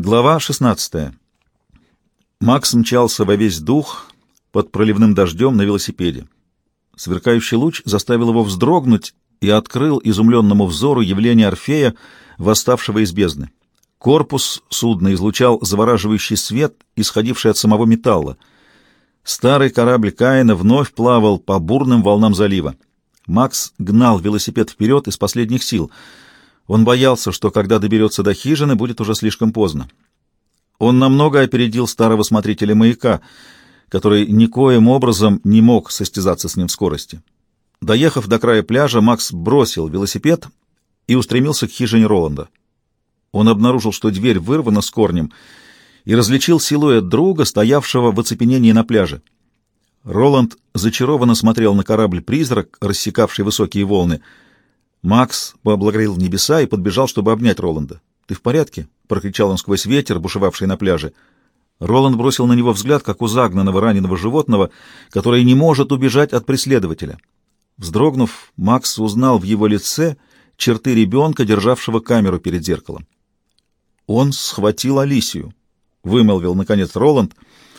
Глава 16. Макс мчался во весь дух под проливным дождем на велосипеде. Сверкающий луч заставил его вздрогнуть и открыл изумленному взору явление Орфея, восставшего из бездны. Корпус судна излучал завораживающий свет, исходивший от самого металла. Старый корабль Каина вновь плавал по бурным волнам залива. Макс гнал велосипед вперед из последних сил. Он боялся, что когда доберется до хижины, будет уже слишком поздно. Он намного опередил старого смотрителя маяка, который никоим образом не мог состязаться с ним в скорости. Доехав до края пляжа, Макс бросил велосипед и устремился к хижине Роланда. Он обнаружил, что дверь вырвана с корнем, и различил силуэт друга, стоявшего в оцепенении на пляже. Роланд зачарованно смотрел на корабль-призрак, рассекавший высокие волны. Макс поблагодарил небеса и подбежал, чтобы обнять Роланда. «Ты в порядке?» — прокричал он сквозь ветер, бушевавший на пляже. Роланд бросил на него взгляд, как у загнанного раненого животного, которое не может убежать от преследователя. Вздрогнув, Макс узнал в его лице черты ребенка, державшего камеру перед зеркалом. «Он схватил Алисию», — вымолвил, наконец, Роланд.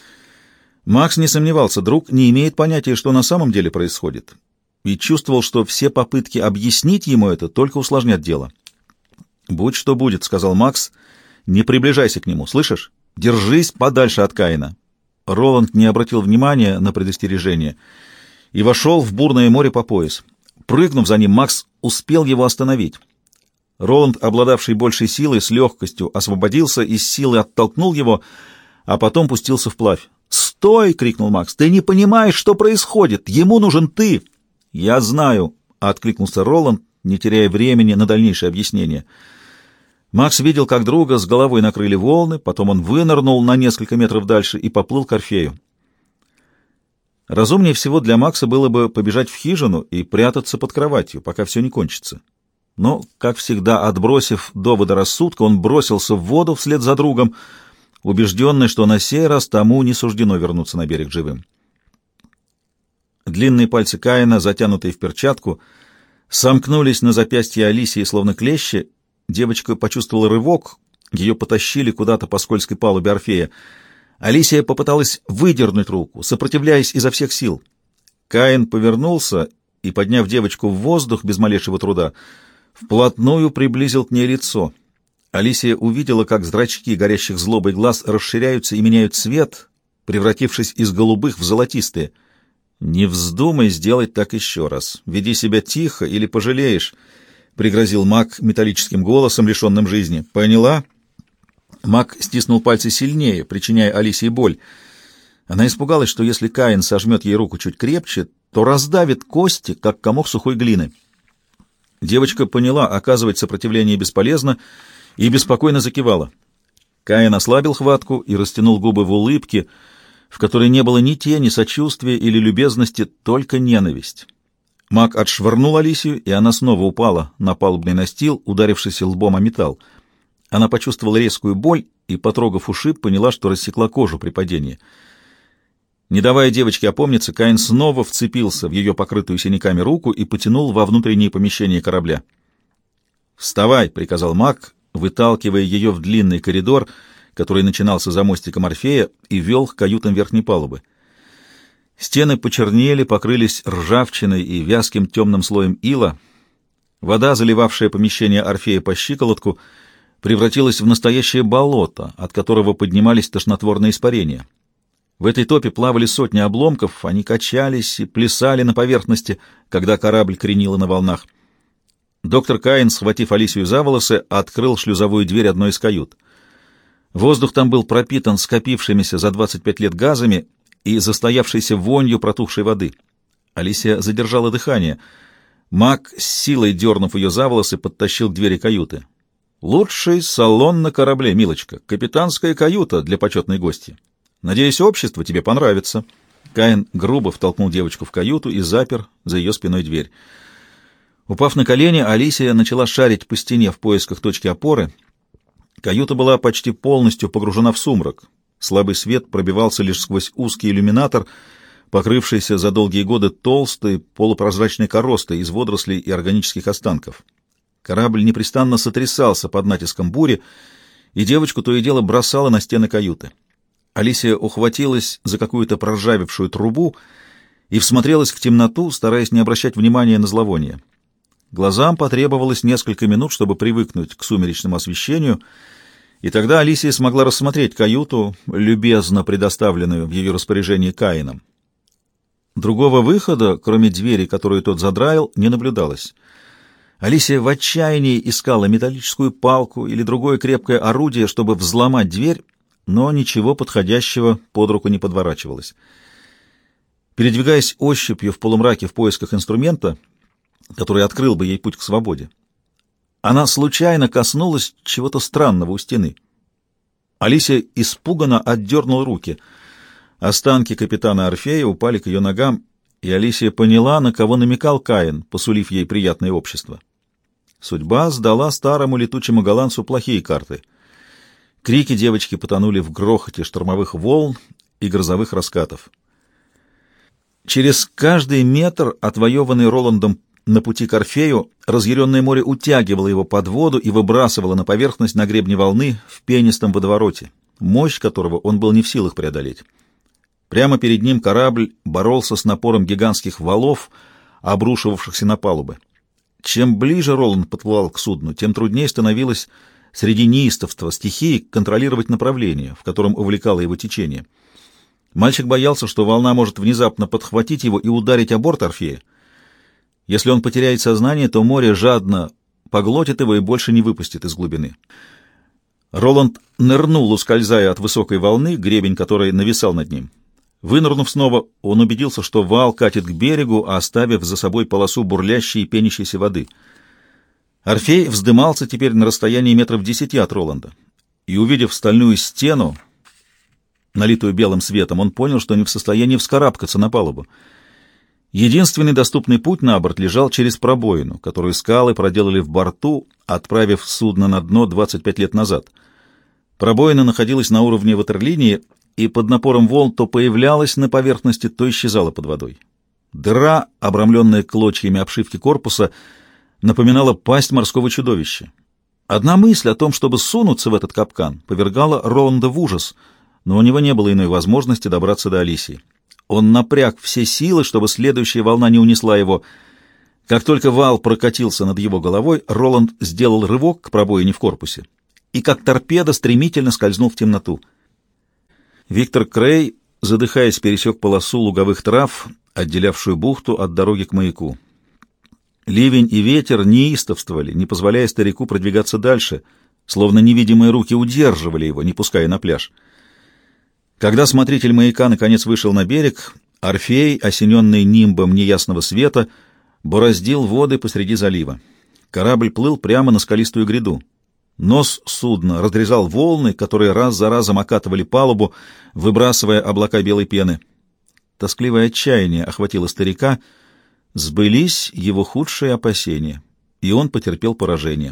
Макс не сомневался, друг не имеет понятия, что на самом деле происходит, и чувствовал, что все попытки объяснить ему это только усложнят дело. «Будь что будет», — сказал Макс, — «не приближайся к нему, слышишь? Держись подальше от Каина». Роланд не обратил внимания на предостережение и вошел в бурное море по пояс. Прыгнув за ним, Макс успел его остановить. Роланд, обладавший большей силой, с легкостью освободился и с силой оттолкнул его, а потом пустился вплавь. «Стой!» — крикнул Макс. «Ты не понимаешь, что происходит! Ему нужен ты!» «Я знаю!» — откликнулся Роланд, не теряя времени на дальнейшее объяснение. Макс видел, как друга с головой накрыли волны, потом он вынырнул на несколько метров дальше и поплыл к Орфею. Разумнее всего для Макса было бы побежать в хижину и прятаться под кроватью, пока все не кончится. Но, как всегда, отбросив доводы рассудка, он бросился в воду вслед за другом, убежденный, что на сей раз тому не суждено вернуться на берег живым. Длинные пальцы Каина, затянутые в перчатку, сомкнулись на запястье Алисии, словно клещи. Девочка почувствовала рывок, ее потащили куда-то по скользкой палубе Орфея. Алисия попыталась выдернуть руку, сопротивляясь изо всех сил. Каин повернулся и, подняв девочку в воздух без малейшего труда, вплотную приблизил к ней лицо. Алисия увидела, как зрачки горящих злобой глаз расширяются и меняют цвет, превратившись из голубых в золотистые. «Не вздумай сделать так еще раз. Веди себя тихо или пожалеешь», — пригрозил маг металлическим голосом, лишенным жизни. «Поняла?» Маг стиснул пальцы сильнее, причиняя Алисии боль. Она испугалась, что если Каин сожмет ей руку чуть крепче, то раздавит кости, как комок сухой глины. Девочка поняла, оказывать сопротивление бесполезно, и беспокойно закивала. Каин ослабил хватку и растянул губы в улыбке, в которой не было ни тени сочувствия или любезности, только ненависть. Маг отшвырнул Алисию, и она снова упала на палубный настил, ударившись лбом о металл. Она почувствовала резкую боль и, потрогав ушиб, поняла, что рассекла кожу при падении. Не давая девочке опомниться, Каин снова вцепился в ее покрытую синяками руку и потянул во внутренние помещения корабля. «Вставай!» — приказал маг, выталкивая ее в длинный коридор, который начинался за мостиком Орфея и вел к каютам верхней палубы. Стены почернели, покрылись ржавчиной и вязким темным слоем ила. Вода, заливавшая помещение Орфея по щиколотку, превратилась в настоящее болото, от которого поднимались тошнотворные испарения. В этой топе плавали сотни обломков, они качались и плясали на поверхности, когда корабль кренило на волнах. Доктор Каин, схватив Алисию за волосы, открыл шлюзовую дверь одной из кают. Воздух там был пропитан скопившимися за 25 лет газами и застоявшейся вонью протухшей воды. Алисия задержала дыхание. Маг, с силой дернув ее за волосы, подтащил к двери каюты. «Лучший салон на корабле, милочка, капитанская каюта для почетной гости. Надеюсь, общество тебе понравится». Каин грубо втолкнул девочку в каюту и запер за ее спиной дверь. Упав на колени, Алисия начала шарить по стене в поисках точки опоры. Каюта была почти полностью погружена в сумрак. Слабый свет пробивался лишь сквозь узкий иллюминатор, покрывшийся за долгие годы толстой полупрозрачной коростой из водорослей и органических останков. Корабль непрестанно сотрясался под натиском бури, и девочку то и дело бросало на стены каюты. Алисия ухватилась за какую-то проржавевшую трубу и всмотрелась в темноту, стараясь не обращать внимания на зловоние. Глазам потребовалось несколько минут, чтобы привыкнуть к сумеречному освещению, и тогда Алисия смогла рассмотреть каюту, любезно предоставленную в ее распоряжении Каином. Другого выхода, кроме двери, которую тот задраил, не наблюдалось. Алисия в отчаянии искала металлическую палку или другое крепкое орудие, чтобы взломать дверь, но ничего подходящего под руку не подворачивалось. Передвигаясь ощупью в полумраке в поисках инструмента, который открыл бы ей путь к свободе, она случайно коснулась чего-то странного у стены. Алисия испуганно отдернула руки. Останки капитана Орфея упали к ее ногам, и Алисия поняла, на кого намекал Каин, посулив ей приятное общество. Судьба сдала старому летучему голландцу плохие карты. Крики девочки потонули в грохоте штормовых волн и грозовых раскатов. Через каждый метр, отвоеванный Роландом на пути к Орфею, разъяренное море утягивало его под воду и выбрасывало на поверхность на гребне волны в пенистом водовороте, мощь которого он был не в силах преодолеть. Прямо перед ним корабль боролся с напором гигантских валов, обрушивавшихся на палубы. Чем ближе Роланд подплывал к судну, тем труднее становилось среди неистовства стихии контролировать направление, в котором увлекало его течение. Мальчик боялся, что волна может внезапно подхватить его и ударить о борт Орфея. Если он потеряет сознание, то море жадно поглотит его и больше не выпустит из глубины. Роланд нырнул, ускользая от высокой волны, гребень которой нависал над ним. Вынырнув снова, он убедился, что вал катит к берегу, оставив за собой полосу бурлящей и пенящейся воды. Орфей вздымался теперь на расстоянии метров 10 от Роланда, и, увидев стальную стену, налитую белым светом, он понял, что не в состоянии вскарабкаться на палубу. Единственный доступный путь на борт лежал через пробоину, которую скалы проделали в борту, отправив судно на дно 25 лет назад. Пробоина находилась на уровне ватерлинии, и под напором волн то появлялась на поверхности, то исчезала под водой. Дыра, обрамленная клочьями обшивки корпуса, напоминала пасть морского чудовища. Одна мысль о том, чтобы сунуться в этот капкан, повергала Роланда в ужас, но у него не было иной возможности добраться до Алисии. Он напряг все силы, чтобы следующая волна не унесла его. Как только вал прокатился над его головой, Роланд сделал рывок к пробоине в корпусе и как торпеда стремительно скользнул в темноту. Виктор Крей, задыхаясь, пересек полосу луговых трав, отделявшую бухту от дороги к маяку. Ливень и ветер неистовствовали, не позволяя старику продвигаться дальше, словно невидимые руки удерживали его, не пуская на пляж. Когда смотритель маяка наконец вышел на берег, Орфей, осененный нимбом неясного света, бороздил воды посреди залива. Корабль плыл прямо на скалистую гряду. Нос судна разрезал волны, которые раз за разом окатывали палубу, выбрасывая облака белой пены. Тоскливое отчаяние охватило старика, сбылись его худшие опасения, и он потерпел поражение.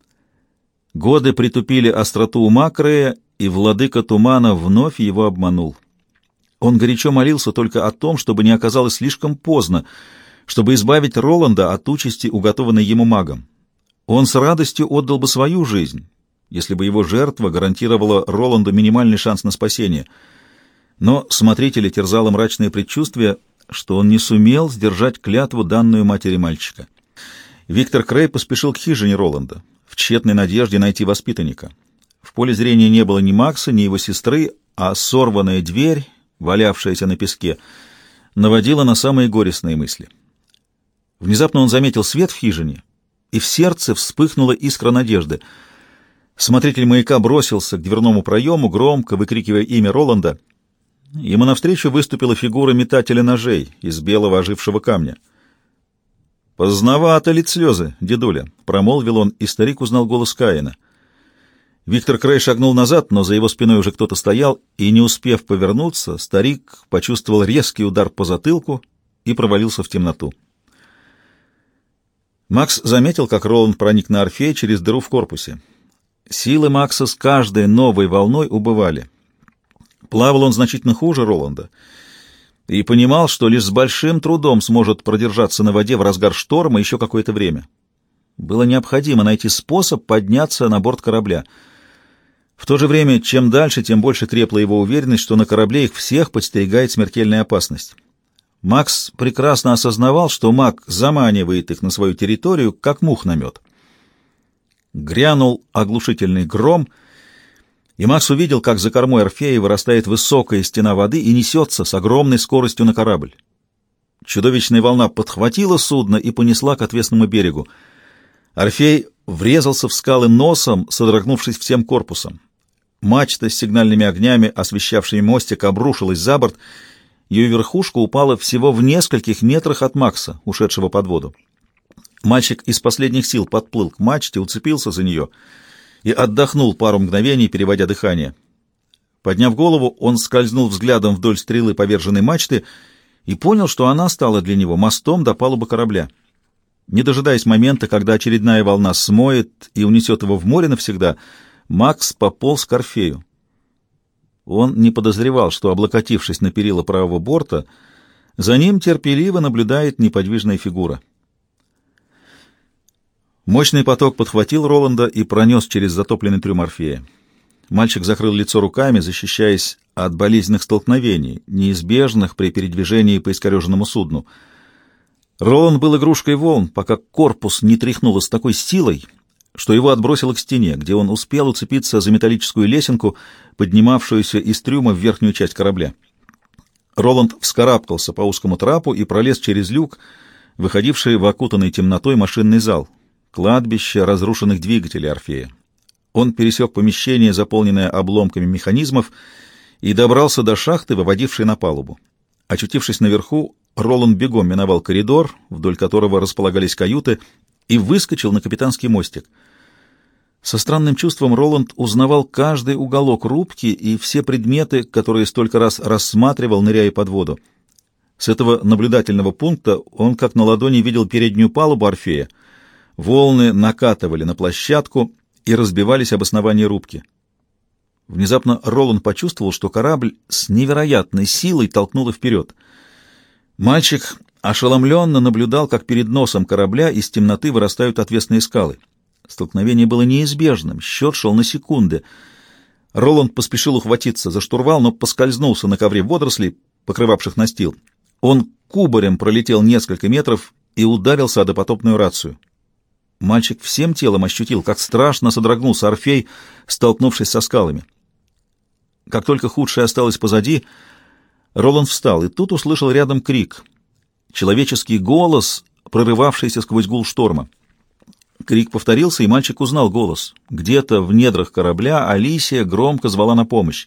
Годы притупили остроту ума Крея, и владыка тумана вновь его обманул. Он горячо молился только о том, чтобы не оказалось слишком поздно, чтобы избавить Роланда от участи, уготованной ему магом. Он с радостью отдал бы свою жизнь, если бы его жертва гарантировала Роланду минимальный шанс на спасение. Но смотрителя терзало мрачное предчувствие, что он не сумел сдержать клятву, данную матери мальчика. Виктор Крей поспешил к хижине Роланда, в тщетной надежде найти воспитанника. В поле зрения не было ни Макса, ни его сестры, а сорванная дверь, валявшаяся на песке, наводила на самые горестные мысли. Внезапно он заметил свет в хижине, и в сердце вспыхнула искра надежды. Смотритель маяка бросился к дверному проему, громко выкрикивая имя Роланда. Ему навстречу выступила фигура метателя ножей из белого ожившего камня. «Поздновато лить слезы, дедуля», — промолвил он, и старик узнал голос Каина. Виктор Крей шагнул назад, но за его спиной уже кто-то стоял, и, не успев повернуться, старик почувствовал резкий удар по затылку и провалился в темноту. Макс заметил, как Роланд проник на Орфей через дыру в корпусе. Силы Макса с каждой новой волной убывали. Плавал он значительно хуже Роланда и понимал, что лишь с большим трудом сможет продержаться на воде в разгар шторма еще какое-то время. Было необходимо найти способ подняться на борт корабля. В то же время, чем дальше, тем больше крепла его уверенность, что на корабле их всех подстерегает смертельная опасность. Макс прекрасно осознавал, что маг заманивает их на свою территорию, как мух на мед. Грянул оглушительный гром, и Макс увидел, как за кормой Орфея вырастает высокая стена воды и несется с огромной скоростью на корабль. Чудовищная волна подхватила судно и понесла к отвесному берегу. Орфей врезался в скалы носом, содрогнувшись всем корпусом. Мачта с сигнальными огнями, освещавшими мостик, обрушилась за борт. Ее верхушка упала всего в нескольких метрах от Макса, ушедшего под воду. Мальчик из последних сил подплыл к мачте, уцепился за нее и отдохнул пару мгновений, переводя дыхание. Подняв голову, он скользнул взглядом вдоль стрелы поверженной мачты и понял, что она стала для него мостом до палубы корабля. Не дожидаясь момента, когда очередная волна смоет и унесет его в море навсегда, Макс пополз к Орфею. Он не подозревал, что, облокотившись на перила правого борта, за ним терпеливо наблюдает неподвижная фигура. Мощный поток подхватил Роланда и пронес через затопленный трюм Орфея. Мальчик закрыл лицо руками, защищаясь от болезненных столкновений, неизбежных при передвижении по искореженному судну. Роланд был игрушкой волн, пока корпус не тряхнуло с такой силой, что его отбросило к стене, где он успел уцепиться за металлическую лесенку, поднимавшуюся из трюма в верхнюю часть корабля. Роланд вскарабкался по узкому трапу и пролез через люк, выходивший в окутанный темнотой машинный зал, кладбище разрушенных двигателей Орфея. Он пересек помещение, заполненное обломками механизмов, и добрался до шахты, выводившей на палубу. Очутившись наверху, Роланд бегом миновал коридор, вдоль которого располагались каюты, и выскочил на капитанский мостик. Со странным чувством Роланд узнавал каждый уголок рубки и все предметы, которые столько раз рассматривал, ныряя под воду. С этого наблюдательного пункта он как на ладони видел переднюю палубу Орфея. Волны накатывали на площадку и разбивались об основание рубки. Внезапно Роланд почувствовал, что корабль с невероятной силой толкнуло вперед. Мальчик ошеломленно наблюдал, как перед носом корабля из темноты вырастают отвесные скалы. Столкновение было неизбежным, счет шел на секунды. Роланд поспешил ухватиться за штурвал, но поскользнулся на ковре водорослей, покрывавших настил. Он кубарем пролетел несколько метров и ударился о допотопную рацию. Мальчик всем телом ощутил, как страшно содрогнулся Орфей, столкнувшись со скалами. Как только худшее осталось позади, Роланд встал, и тут услышал рядом крик. Человеческий голос, прорывавшийся сквозь гул шторма. Крик повторился, и мальчик узнал голос. Где-то в недрах корабля Алисия громко звала на помощь.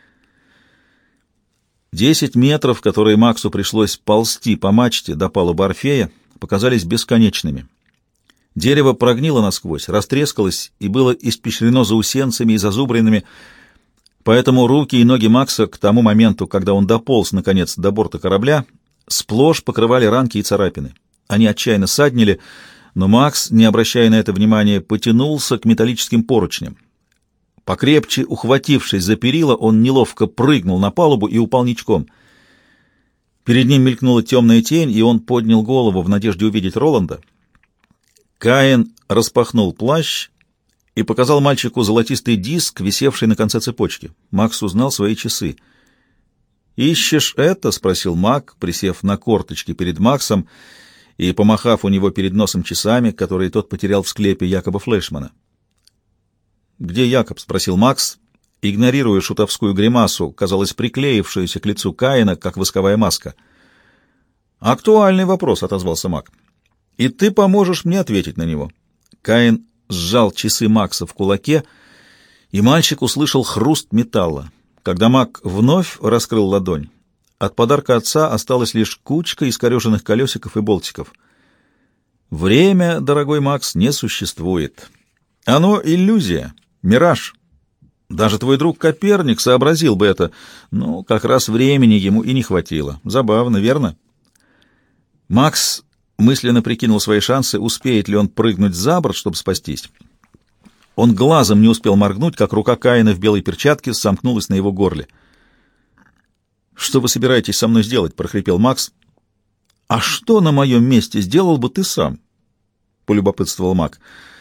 10 метров, которые Максу пришлось ползти по мачте до палубы Орфея, показались бесконечными. Дерево прогнило насквозь, растрескалось и было испещрено заусенцами и зазубринами, поэтому руки и ноги Макса к тому моменту, когда он дополз, наконец, до борта корабля, сплошь покрывали ранки и царапины. Они отчаянно саднили, но Макс, не обращая на это внимания, потянулся к металлическим поручням. Покрепче ухватившись за перила, он неловко прыгнул на палубу и упал ничком. Перед ним мелькнула темная тень, и он поднял голову в надежде увидеть Роланда. Каин распахнул плащ и показал мальчику золотистый диск, висевший на конце цепочки. Макс узнал свои часы. «Ищешь это?» — спросил Мак, присев на корточки перед Максом и помахав у него перед носом часами, которые тот потерял в склепе Якоба Флешмана. «Где Якоб?» — спросил Макс, игнорируя шутовскую гримасу, казалось, приклеившуюся к лицу Каина, как восковая маска. «Актуальный вопрос», — отозвался Мак. «И ты поможешь мне ответить на него». Каин сжал часы Макса в кулаке, и мальчик услышал хруст металла. Когда Мак вновь раскрыл ладонь, от подарка отца осталась лишь кучка искореженных колесиков и болтиков. Время, дорогой Макс, не существует. Оно иллюзия, мираж. Даже твой друг Коперник сообразил бы это, но как раз времени ему и не хватило. Забавно, верно? Макс мысленно прикинул свои шансы, успеет ли он прыгнуть за борт, чтобы спастись. Он глазом не успел моргнуть, как рука Каина в белой перчатке сомкнулась на его горле. «Что вы собираетесь со мной сделать?» — прохрипел Макс. «А что на моем месте сделал бы ты сам?» — полюбопытствовал Мак.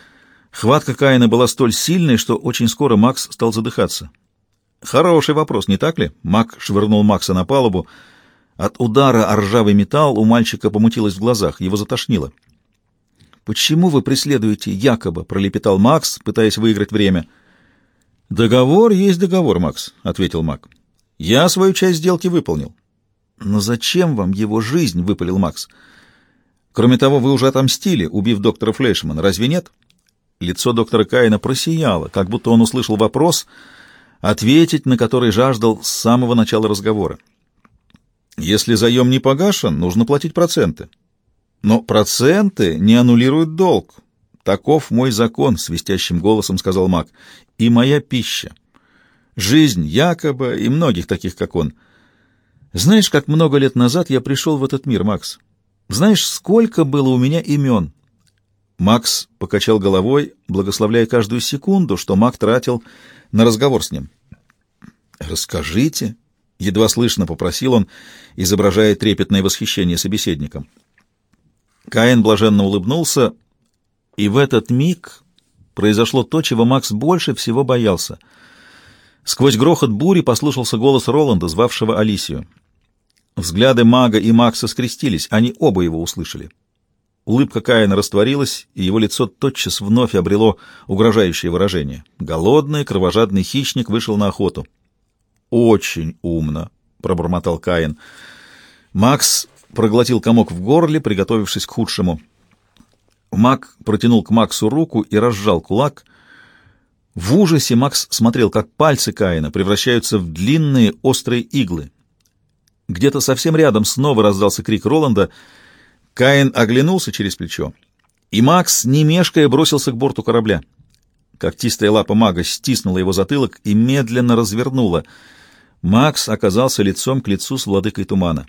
Хватка Каина была столь сильной, что очень скоро Макс стал задыхаться. «Хороший вопрос, не так ли?» Мак швырнул Макса на палубу. От удара о ржавый металл у мальчика помутилось в глазах, его затошнило. «Почему вы преследуете якобы?» — пролепетал Макс, пытаясь выиграть время. «Договор есть договор, Макс», — ответил Мак. «Я свою часть сделки выполнил». «Но зачем вам его жизнь?» — выпалил Макс. «Кроме того, вы уже отомстили, убив доктора Флейшмана, разве нет?» Лицо доктора Каина просияло, как будто он услышал вопрос, ответить на который жаждал с самого начала разговора. «Если заем не погашен, нужно платить проценты. Но проценты не аннулируют долг. Таков мой закон», — свистящим голосом сказал Мак, — «и моя пища. Жизнь Якоба и многих таких, как он. Знаешь, как много лет назад я пришел в этот мир, Макс? Знаешь, сколько было у меня имен?» Макс покачал головой, благословляя каждую секунду, что Мак тратил на разговор с ним. «Расскажите», — едва слышно попросил он, изображая трепетное восхищение собеседником. Каин блаженно улыбнулся, и в этот миг произошло то, чего Макс больше всего боялся. Сквозь грохот бури послышался голос Роланда, звавшего Алисию. Взгляды мага и Макса скрестились, они оба его услышали. Улыбка Каина растворилась, и его лицо тотчас вновь обрело угрожающее выражение. Голодный, кровожадный хищник вышел на охоту. «Очень умно», — пробормотал Каин. Макс проглотил комок в горле, приготовившись к худшему. Маг протянул к Максу руку и разжал кулак. В ужасе Макс смотрел, как пальцы Каина превращаются в длинные острые иглы. Где-то совсем рядом снова раздался крик Роланда. Каин оглянулся через плечо, и Макс, не мешкая, бросился к борту корабля. Когтистая лапа мага стиснула его затылок и медленно развернула. Макс оказался лицом к лицу с владыкой тумана.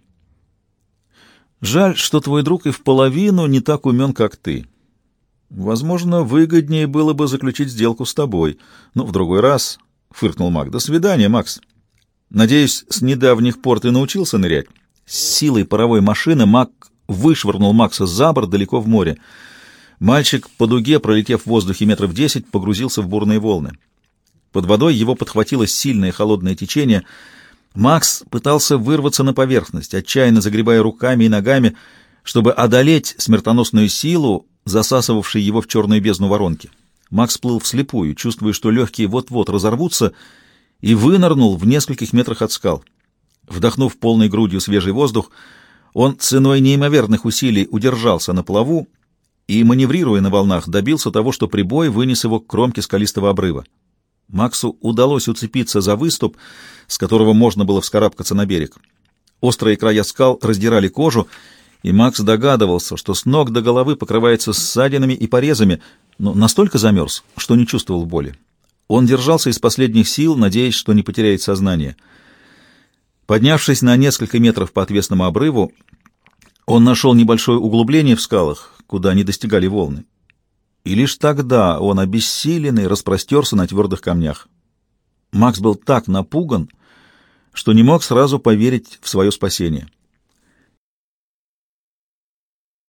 «Жаль, что твой друг и в половину не так умен, как ты. Возможно, выгоднее было бы заключить сделку с тобой. Но в другой раз», — фыркнул маг. «До свидания, Макс. Надеюсь, с недавних пор ты научился нырять?» С силой паровой машины маг вышвырнул Макса за борт далеко в море. Мальчик по дуге, пролетев в воздухе метров 10, погрузился в бурные волны. Под водой его подхватило сильное холодное течение. Макс пытался вырваться на поверхность, отчаянно загребая руками и ногами, чтобы одолеть смертоносную силу, засасывавшей его в черную бездну воронки. Макс плыл вслепую, чувствуя, что легкие вот-вот разорвутся, и вынырнул в нескольких метрах от скал. Вдохнув полной грудью свежий воздух, он ценой неимоверных усилий удержался на плаву и, маневрируя на волнах, добился того, что прибой вынес его к кромке скалистого обрыва. Максу удалось уцепиться за выступ, с которого можно было вскарабкаться на берег. Острые края скал раздирали кожу, и Макс догадывался, что с ног до головы покрывается ссадинами и порезами, но настолько замерз, что не чувствовал боли. Он держался из последних сил, надеясь, что не потеряет сознание. Поднявшись на несколько метров по отвесному обрыву, он нашел небольшое углубление в скалах, куда не достигали волны. И лишь тогда он, обессиленный, распростерся на твердых камнях. Макс был так напуган, что не мог сразу поверить в свое спасение.